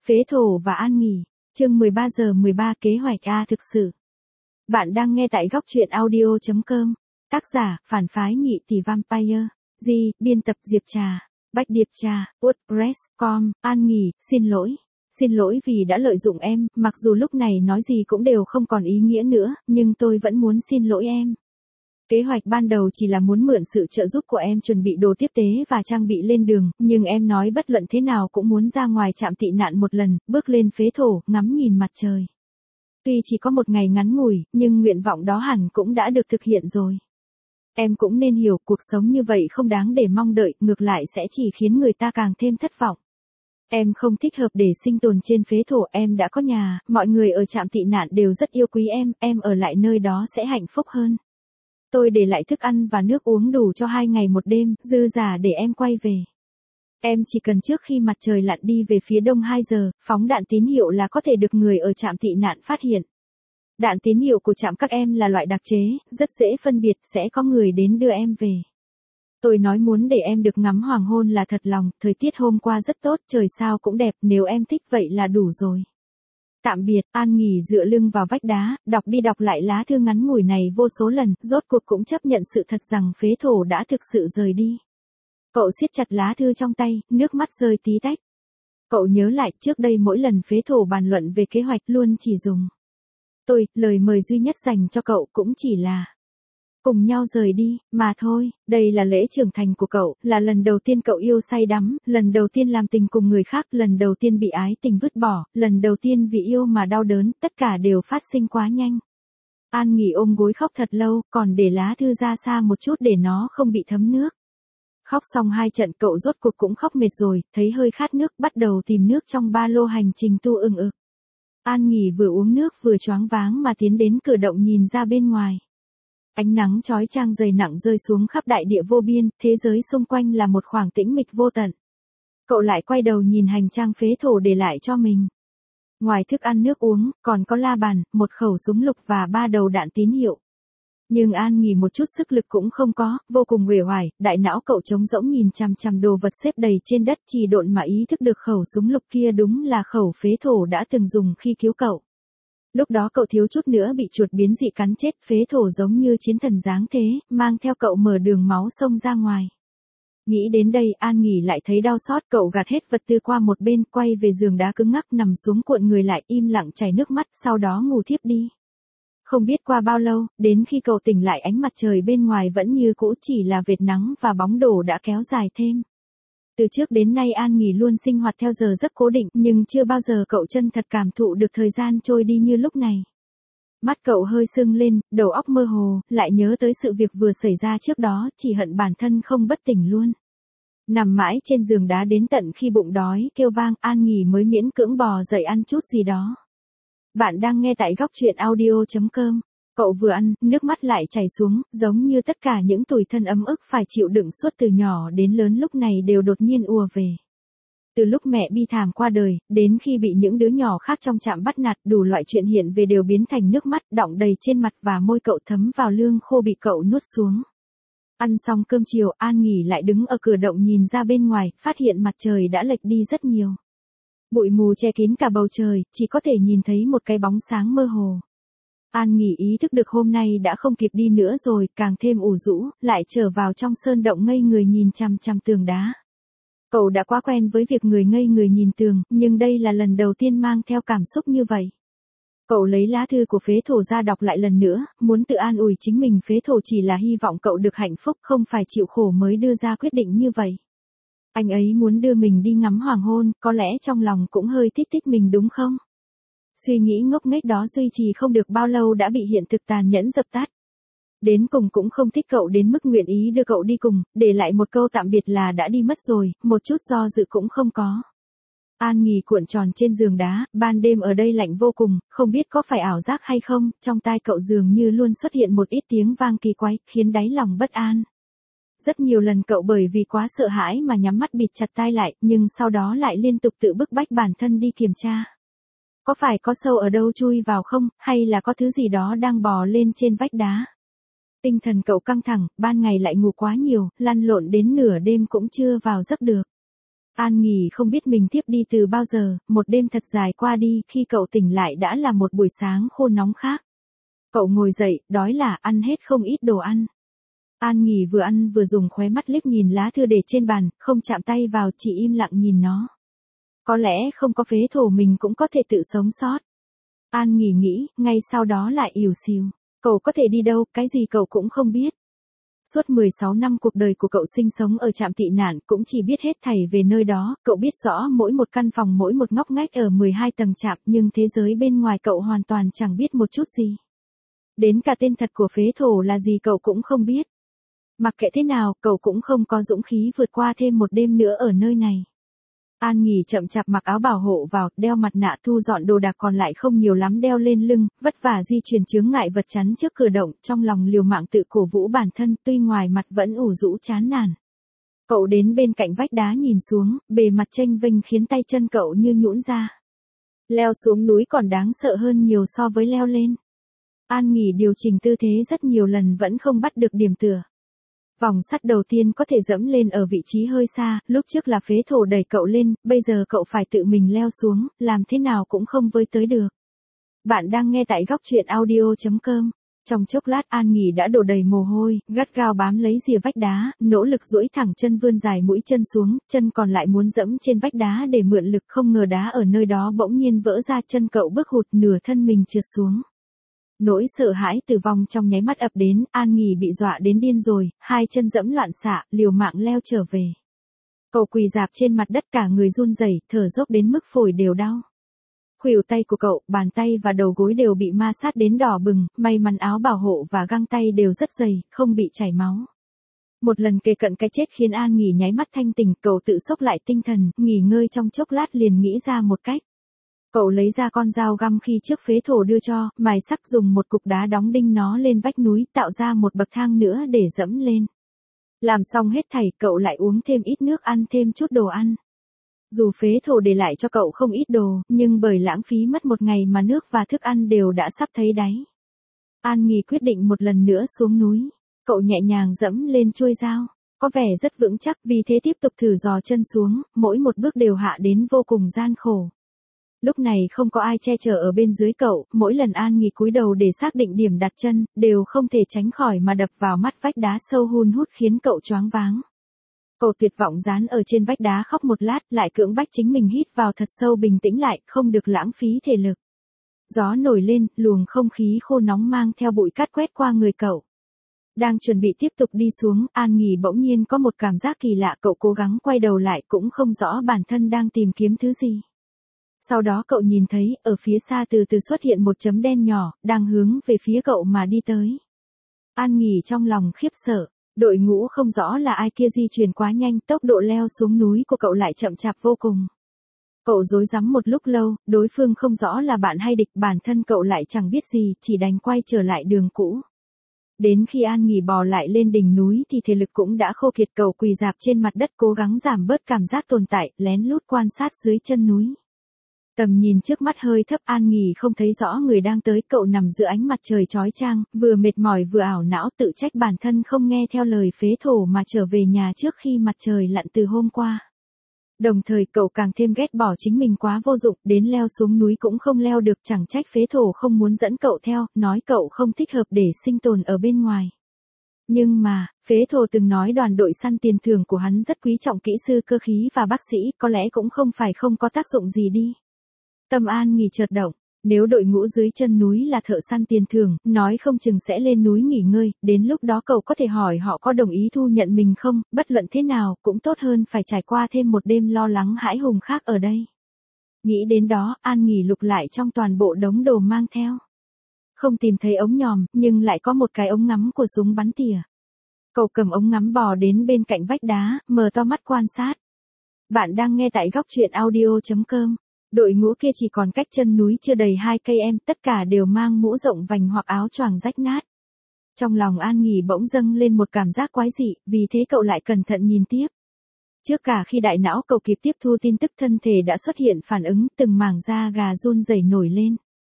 Phế thổ và An Nghỉ, chương 13 giờ 13 kế hoạch A thực sự. Bạn đang nghe tại góc truyện audio.com. Tác giả, phản phái nhị tỷ vampire. Biên tập Diệp Trà. Bách Điệp Trà, WordPress.com. An Nghỉ, xin lỗi. Xin lỗi vì đã lợi dụng em, mặc dù lúc này nói gì cũng đều không còn ý nghĩa nữa, nhưng tôi vẫn muốn xin lỗi em. Kế hoạch ban đầu chỉ là muốn mượn sự trợ giúp của em chuẩn bị đồ tiếp tế và trang bị lên đường, nhưng em nói bất luận thế nào cũng muốn ra ngoài trạm tị nạn một lần, bước lên phế thổ, ngắm nhìn mặt trời. Tuy chỉ có một ngày ngắn ngủi, nhưng nguyện vọng đó hẳn cũng đã được thực hiện rồi. Em cũng nên hiểu cuộc sống như vậy không đáng để mong đợi, ngược lại sẽ chỉ khiến người ta càng thêm thất vọng. Em không thích hợp để sinh tồn trên phế thổ, em đã có nhà, mọi người ở trạm tị nạn đều rất yêu quý em ở lại nơi đó sẽ hạnh phúc hơn. Tôi để lại thức ăn và nước uống đủ cho 2 ngày 1 đêm, dư giả để em quay về. Em chỉ cần trước khi mặt trời lặn đi về phía đông 2 giờ, phóng đạn tín hiệu là có thể được người ở trạm tị nạn phát hiện. Đạn tín hiệu của trạm các em là loại đặc chế, rất dễ phân biệt, sẽ có người đến đưa em về. Tôi nói muốn để em được ngắm hoàng hôn là thật lòng, thời tiết hôm qua rất tốt, trời sao cũng đẹp, nếu em thích vậy là đủ rồi. Tạm biệt. An Nghỉ dựa lưng vào vách đá, đọc đi đọc lại lá thư ngắn ngủi này vô số lần, rốt cuộc cũng chấp nhận sự thật rằng phế thổ đã thực sự rời đi. Cậu siết chặt lá thư trong tay, nước mắt rơi tí tách. Cậu nhớ lại trước đây mỗi lần phế thổ bàn luận về kế hoạch luôn chỉ dùng lời mời duy nhất dành cho cậu cũng chỉ là cùng nhau rời đi, mà thôi. Đây là lễ trưởng thành của cậu, là lần đầu tiên cậu yêu say đắm, lần đầu tiên làm tình cùng người khác, lần đầu tiên bị ái tình vứt bỏ, lần đầu tiên vì yêu mà đau đớn, tất cả đều phát sinh quá nhanh. An Nghỉ ôm gối khóc thật lâu, còn để lá thư ra xa một chút để nó không bị thấm nước. Khóc xong 2 trận cậu rốt cuộc cũng khóc mệt rồi, thấy hơi khát nước, bắt đầu tìm nước trong ba lô hành trình tu ưng ực. An Nghỉ vừa uống nước vừa choáng váng mà tiến đến cửa động nhìn ra bên ngoài. Ánh nắng chói chang dày nặng rơi xuống khắp đại địa vô biên, thế giới xung quanh là một khoảng tĩnh mịch vô tận. Cậu lại quay đầu nhìn hành trang phế thổ để lại cho mình. Ngoài thức ăn nước uống, còn có la bàn, một khẩu súng lục và 3 đầu đạn tín hiệu. Nhưng An Nghỉ một chút sức lực cũng không có, vô cùng uể oải, đại não cậu trống rỗng nhìn chằm chằm đồ vật xếp đầy trên đất, chỉ độn mà ý thức được khẩu súng lục kia đúng là khẩu phế thổ đã từng dùng khi cứu cậu. Lúc đó cậu thiếu chút nữa bị chuột biến dị cắn chết, phế thổ giống như chiến thần giáng thế, mang theo cậu mở đường máu xông ra ngoài. Nghĩ đến đây An Nghỉ lại thấy đau xót, cậu gạt hết vật tư qua một bên, quay về giường đá cứng ngắc nằm xuống cuộn người lại, im lặng chảy nước mắt, sau đó ngủ thiếp đi. Không biết qua bao lâu, đến khi cậu tỉnh lại ánh mặt trời bên ngoài vẫn như cũ, chỉ là vệt nắng và bóng đổ đã kéo dài thêm. Từ trước đến nay An Nghỉ luôn sinh hoạt theo giờ giấc cố định, nhưng chưa bao giờ cậu chân thật cảm thụ được thời gian trôi đi như lúc này. Mắt cậu hơi sưng lên, đầu óc mơ hồ, lại nhớ tới sự việc vừa xảy ra trước đó, chỉ hận bản thân không bất tỉnh luôn. Nằm mãi trên giường đá đến tận khi bụng đói kêu vang, An Nghỉ mới miễn cưỡng bò dậy ăn chút gì đó. Bạn đang nghe tại góc truyện audio.com. Cậu vừa ăn, nước mắt lại chảy xuống, giống như tất cả những tủi thân ấm ức phải chịu đựng suốt từ nhỏ đến lớn lúc này đều đột nhiên ùa về. Từ lúc mẹ bi thảm qua đời, đến khi bị những đứa nhỏ khác trong trạm bắt nạt, đủ loại chuyện hiện về đều biến thành nước mắt đọng đầy trên mặt và môi cậu thấm vào lương khô bị cậu nuốt xuống. Ăn xong cơm chiều, An Nghỉ lại đứng ở cửa động nhìn ra bên ngoài, phát hiện mặt trời đã lệch đi rất nhiều. Bụi mù che kín cả bầu trời, chỉ có thể nhìn thấy một cái bóng sáng mơ hồ. An Nghỉ ý thức được hôm nay đã không kịp đi nữa rồi, càng thêm ủ rũ, lại trở vào trong sơn động ngây người nhìn chằm chằm tường đá. Cậu đã quá quen với việc người ngây người nhìn tường, nhưng đây là lần đầu tiên mang theo cảm xúc như vậy. Cậu lấy lá thư của phế thổ ra đọc lại lần nữa, muốn tự an ủi chính mình, phế thổ chỉ là hy vọng cậu được hạnh phúc, không phải chịu khổ mới đưa ra quyết định như vậy. Anh ấy muốn đưa mình đi ngắm hoàng hôn, có lẽ trong lòng cũng hơi thích thích mình đúng không? Suy nghĩ ngốc nghếch đó duy trì không được bao lâu đã bị hiện thực tàn nhẫn dập tắt. Đến cùng cũng không thích cậu đến mức nguyện ý đưa cậu đi cùng, để lại một câu tạm biệt là đã đi mất rồi, một chút do dự cũng không có. An Nghỉ cuộn tròn trên giường đá, ban đêm ở đây lạnh vô cùng, không biết có phải ảo giác hay không, trong tai cậu dường như luôn xuất hiện một ít tiếng vang kỳ quái, khiến đáy lòng bất an. Rất nhiều lần cậu bởi vì quá sợ hãi mà nhắm mắt bịt chặt tai lại, nhưng sau đó lại liên tục tự bức bách bản thân đi kiểm tra. Có phải có sâu ở đâu chui vào không, hay là có thứ gì đó đang bò lên trên vách đá? Tinh thần cậu căng thẳng, ban ngày lại ngủ quá nhiều, lăn lộn đến nửa đêm cũng chưa vào giấc được. An nghỉ không biết mình tiếp đi từ bao giờ, một đêm thật dài qua đi, khi cậu tỉnh lại đã là một buổi sáng khô nóng khác. Cậu ngồi dậy, đói là ăn hết không ít đồ ăn. An nghỉ vừa ăn vừa dùng khóe mắt liếc nhìn lá thư để trên bàn, không chạm tay vào, chỉ im lặng nhìn nó. Có lẽ không có phế thổ mình cũng có thể tự sống sót. An nghỉ nghĩ, ngay sau đó lại ỉu xìu. Cậu có thể đi đâu, cái gì cậu cũng không biết. Suốt 16 năm cuộc đời của cậu sinh sống ở trạm tị nạn, cũng chỉ biết hết thảy về nơi đó, cậu biết rõ mỗi một căn phòng mỗi một ngóc ngách ở 12 tầng trạm, nhưng thế giới bên ngoài cậu hoàn toàn chẳng biết một chút gì. Đến cả tên thật của phế thổ là gì cậu cũng không biết. Mặc kệ thế nào, cậu cũng không có dũng khí vượt qua thêm một đêm nữa ở nơi này. An nghỉ chậm chạp mặc áo bảo hộ vào, đeo mặt nạ, thu dọn đồ đạc còn lại không nhiều lắm đeo lên lưng, vất vả di chuyển chướng ngại vật chắn trước cửa động, trong lòng liều mạng tự cổ vũ bản thân, tuy ngoài mặt vẫn ủ rũ chán nản. Cậu đến bên cạnh vách đá nhìn xuống, bề mặt chênh vênh khiến tay chân cậu như nhũn ra. Leo xuống núi còn đáng sợ hơn nhiều so với leo lên. An nghỉ điều chỉnh tư thế rất nhiều lần vẫn không bắt được điểm tựa. Vòng sắt đầu tiên có thể dẫm lên ở vị trí hơi xa, lúc trước là phế thổ đẩy cậu lên, bây giờ cậu phải tự mình leo xuống, làm thế nào cũng không với tới được. Bạn đang nghe tại góc truyện audio.com. Trong chốc lát An nghỉ đã đổ đầy mồ hôi, gắt gao bám lấy rìa vách đá, nỗ lực duỗi thẳng chân vươn dài mũi chân xuống, chân còn lại muốn dẫm trên vách đá để mượn lực, không ngờ đá ở nơi đó bỗng nhiên vỡ ra, chân cậu bước hụt, nửa thân mình trượt xuống. Nỗi sợ hãi tử vong trong nháy mắt ập đến, An nghỉ bị dọa đến điên rồi, hai chân dẫm loạn xạ, liều mạng leo trở về. Cậu quỳ rạp trên mặt đất cả người run rẩy, thở dốc đến mức phổi đều đau. Khuỷu tay của cậu, bàn tay và đầu gối đều bị ma sát đến đỏ bừng, may mắn áo bảo hộ và găng tay đều rất dày, không bị chảy máu. Một lần kề cận cái chết khiến An nghỉ nháy mắt thanh tỉnh, cậu tự xốc lại tinh thần, nghỉ ngơi trong chốc lát liền nghĩ ra một cách. Cậu lấy ra con dao găm khi trước phế thổ đưa cho, mài sắc dùng một cục đá đóng đinh nó lên vách núi, tạo ra một bậc thang nữa để dẫm lên. Làm xong hết thảy, cậu lại uống thêm ít nước, ăn thêm chút đồ ăn. Dù phế thổ để lại cho cậu không ít đồ, nhưng bởi lãng phí mất một ngày mà nước và thức ăn đều đã sắp thấy đáy. An nghỉ quyết định một lần nữa xuống núi. Cậu nhẹ nhàng dẫm lên chuôi dao, có vẻ rất vững chắc, vì thế tiếp tục thử dò chân xuống, mỗi một bước đều hạ đến vô cùng gian khổ. Lúc này không có ai che chở ở bên dưới cậu, mỗi lần An nghỉ cúi đầu để xác định điểm đặt chân, đều không thể tránh khỏi mà đập vào mắt vách đá sâu hun hút khiến cậu choáng váng. Cậu tuyệt vọng dán ở trên vách đá khóc một lát, lại cưỡng bách chính mình hít vào thật sâu, bình tĩnh lại, không được lãng phí thể lực. Gió nổi lên, luồng không khí khô nóng mang theo bụi cát quét qua người cậu. Đang chuẩn bị tiếp tục đi xuống, An nghỉ bỗng nhiên có một cảm giác kỳ lạ, cậu cố gắng quay đầu lại cũng không rõ bản thân đang tìm kiếm thứ gì. Sau đó cậu nhìn thấy, ở phía xa từ từ xuất hiện một chấm đen nhỏ, đang hướng về phía cậu mà đi tới. An nghỉ trong lòng khiếp sợ, đội ngũ không rõ là ai kia di chuyển quá nhanh, tốc độ leo xuống núi của cậu lại chậm chạp vô cùng. Cậu rối rắm một lúc lâu, đối phương không rõ là bạn hay địch, bản thân cậu lại chẳng biết gì, chỉ đành quay trở lại đường cũ. Đến khi An nghỉ bò lại lên đỉnh núi thì thể lực cũng đã khô kiệt, cậu quỳ rạp trên mặt đất cố gắng giảm bớt cảm giác tồn tại, lén lút quan sát dưới chân núi. Tầm nhìn trước mắt hơi thấp, An nghỉ không thấy rõ người đang tới, cậu nằm giữa ánh mặt trời chói chang, vừa mệt mỏi vừa ảo não, tự trách bản thân không nghe theo lời phế thổ mà trở về nhà trước khi mặt trời lặn từ hôm qua. Đồng thời cậu càng thêm ghét bỏ chính mình quá vô dụng, đến leo xuống núi cũng không leo được, chẳng trách phế thổ không muốn dẫn cậu theo, nói cậu không thích hợp để sinh tồn ở bên ngoài. Nhưng mà, phế thổ từng nói đoàn đội săn tiền thưởng của hắn rất quý trọng kỹ sư cơ khí và bác sĩ, có lẽ cũng không phải không có tác dụng gì đi. Tâm An nghỉ chợt động, nếu đội ngũ dưới chân núi là thợ săn tiền thưởng, nói không chừng sẽ lên núi nghỉ ngơi, đến lúc đó cậu có thể hỏi họ có đồng ý thu nhận mình không, bất luận thế nào, cũng tốt hơn phải trải qua thêm một đêm lo lắng hãi hùng khác ở đây. Nghĩ đến đó, An nghỉ lục lại trong toàn bộ đống đồ mang theo. Không tìm thấy ống nhòm, nhưng lại có một cái ống ngắm của súng bắn tỉa. Cậu cầm ống ngắm bò đến bên cạnh vách đá, mở to mắt quan sát. Bạn đang nghe tại góc truyện audio.com. Đội ngũ kia chỉ còn cách chân núi chưa đầy 2 cây em, tất cả đều mang mũ rộng vành hoặc áo choàng rách nát. Trong lòng An nghỉ bỗng dâng lên một cảm giác quái dị, vì thế cậu lại cẩn thận nhìn tiếp. Trước cả khi đại não cậu kịp tiếp thu tin tức, thân thể đã xuất hiện phản ứng, từng mảng da gà run rẩy nổi lên.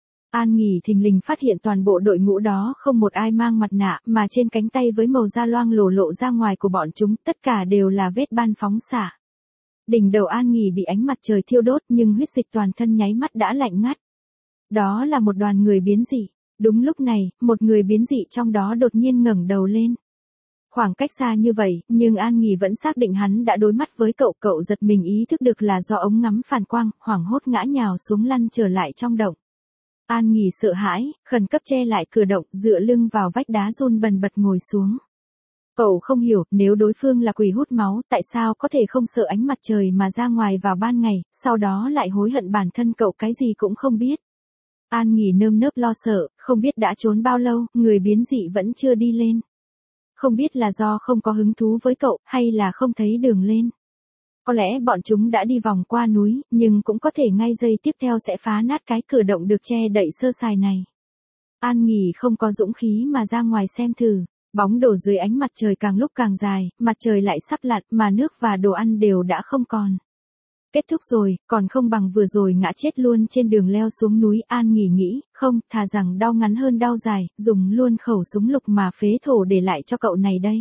An nghỉ thình lình phát hiện toàn bộ đội ngũ đó không một ai mang mặt nạ, mà trên cánh tay với màu da loang lổ lộ ra ngoài của bọn chúng, tất cả đều là vết ban phóng xạ. Đỉnh đầu An Nghỉ bị ánh mặt trời thiêu đốt nhưng huyết dịch toàn thân nháy mắt đã lạnh ngắt. Đó là một đoàn người biến dị. Đúng lúc này, một người biến dị trong đó đột nhiên ngẩng đầu lên. Khoảng cách xa như vậy, nhưng An Nghỉ vẫn xác định hắn đã đối mắt với cậu giật mình ý thức được là do ống ngắm phản quang, hoảng hốt ngã nhào xuống lăn trở lại trong động. An Nghỉ sợ hãi, khẩn cấp che lại cửa động, dựa lưng vào vách đá run bần bật ngồi xuống. Cậu không hiểu, nếu đối phương là quỷ hút máu, tại sao có thể không sợ ánh mặt trời mà ra ngoài vào ban ngày, sau đó lại hối hận bản thân cậu cái gì cũng không biết. An Nghỉ nơm nớp lo sợ, không biết đã trốn bao lâu, người biến dị vẫn chưa đi lên. Không biết là do không có hứng thú với cậu, hay là không thấy đường lên. Có lẽ bọn chúng đã đi vòng qua núi, nhưng cũng có thể ngay giây tiếp theo sẽ phá nát cái cửa động được che đậy sơ sài này. An Nghỉ không có dũng khí mà ra ngoài xem thử. Bóng đổ dưới ánh mặt trời càng lúc càng dài, mặt trời lại sắp lặn mà nước và đồ ăn đều đã không còn. Kết thúc rồi, còn không bằng vừa rồi ngã chết luôn trên đường leo xuống núi. An Nghỉ nghĩ, không, thà rằng đau ngắn hơn đau dài, dùng luôn khẩu súng lục mà phế thổ để lại cho cậu này đây.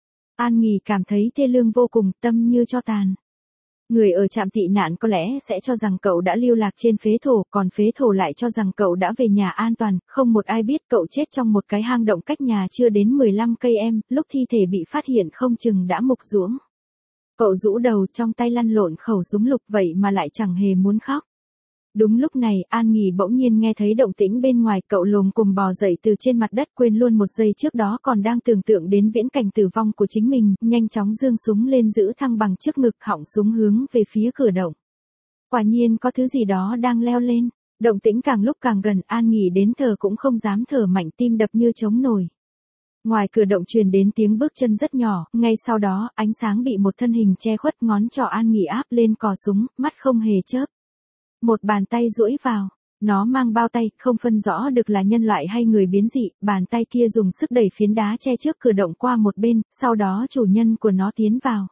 An Nghỉ cảm thấy thê lương vô cùng, tâm như tro tàn. Người ở trạm tị nạn có lẽ sẽ cho rằng cậu đã lưu lạc trên phế thổ, còn phế thổ lại cho rằng cậu đã về nhà an toàn, không một ai biết cậu chết trong một cái hang động cách nhà chưa đến 15 cây em, lúc thi thể bị phát hiện không chừng đã mục ruỗng. Cậu rũ đầu trong tay lăn lộn khẩu súng lục vậy mà lại chẳng hề muốn khóc. Đúng lúc này, An Nghỉ bỗng nhiên nghe thấy động tĩnh bên ngoài, cậu lồm cồm bò dậy từ trên mặt đất, quên luôn một giây trước đó còn đang tưởng tượng đến viễn cảnh tử vong của chính mình, nhanh chóng giương súng lên giữ thăng bằng trước ngực, họng súng hướng về phía cửa động. Quả nhiên có thứ gì đó đang leo lên, động tĩnh càng lúc càng gần, An Nghỉ đến thở cũng không dám thở mạnh, tim đập như trống nổi. Ngoài cửa động truyền đến tiếng bước chân rất nhỏ, ngay sau đó, ánh sáng bị một thân hình che khuất, ngón trỏ An Nghỉ áp lên cò súng, mắt không hề chớp. Một bàn tay duỗi vào, nó mang bao tay, không phân rõ được là nhân loại hay người biến dị, bàn tay kia dùng sức đẩy phiến đá che trước cửa động qua một bên, sau đó chủ nhân của nó tiến vào.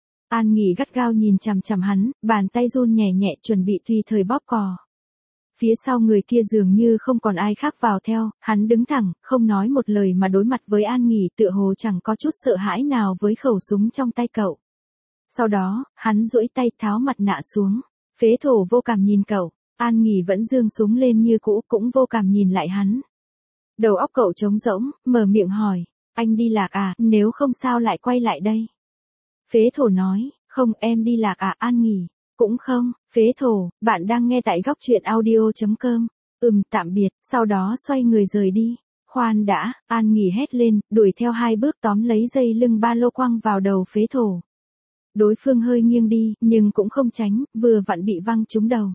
An Nghỉ gắt gao nhìn chằm chằm hắn, bàn tay run nhẹ nhẹ chuẩn bị tùy thời bóp cò. Phía sau người kia dường như không còn ai khác vào theo, hắn đứng thẳng, không nói một lời mà đối mặt với An Nghỉ, tựa hồ chẳng có chút sợ hãi nào với khẩu súng trong tay cậu. Sau đó, hắn duỗi tay tháo mặt nạ xuống. Phế thổ vô cảm nhìn cậu, An Nghỉ vẫn giương súng lên như cũ, cũng vô cảm nhìn lại hắn. Đầu óc cậu trống rỗng, mở miệng hỏi, anh đi lạc à, nếu không sao lại quay lại đây. Phế thổ nói, không, em đi lạc à. An Nghỉ, cũng không. Phế thổ, bạn đang nghe tại góc truyện audio.com. Tạm biệt, sau đó xoay người rời đi. Khoan đã, An Nghỉ hét lên, đuổi theo 2 bước tóm lấy dây lưng ba lô quăng vào đầu phế thổ. Đối phương hơi nghiêng đi, nhưng cũng không tránh, vừa vặn bị văng trúng đầu.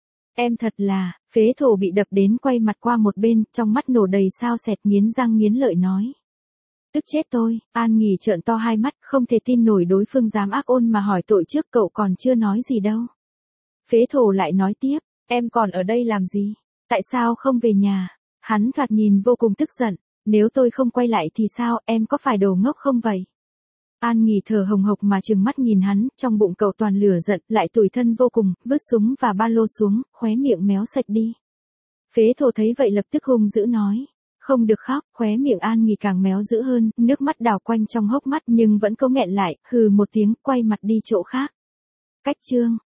Em thật là, phế thổ bị đập đến quay mặt qua một bên, trong mắt nổ đầy sao sẹt, nghiến răng nghiến lợi nói. Tức chết tôi. An Nghỉ trợn to hai mắt, không thể tin nổi đối phương dám ác ôn mà hỏi tội trước cậu còn chưa nói gì đâu. Phế thổ lại nói tiếp, em còn ở đây làm gì? Tại sao không về nhà? Hắn thoạt nhìn vô cùng tức giận, nếu tôi không quay lại thì sao, em có phải đồ ngốc không vậy? An Nghỉ thở hồng hộc mà trừng mắt nhìn hắn, trong bụng cậu toàn lửa giận, lại tủi thân vô cùng, vứt súng và ba lô xuống, khóe miệng méo sạch đi. Phế thổ thấy vậy lập tức hung dữ nói, không được khóc. Khóe miệng An Nghỉ càng méo dữ hơn, nước mắt đào quanh trong hốc mắt nhưng vẫn cố nghẹn lại, hừ một tiếng, quay mặt đi chỗ khác. Cách chương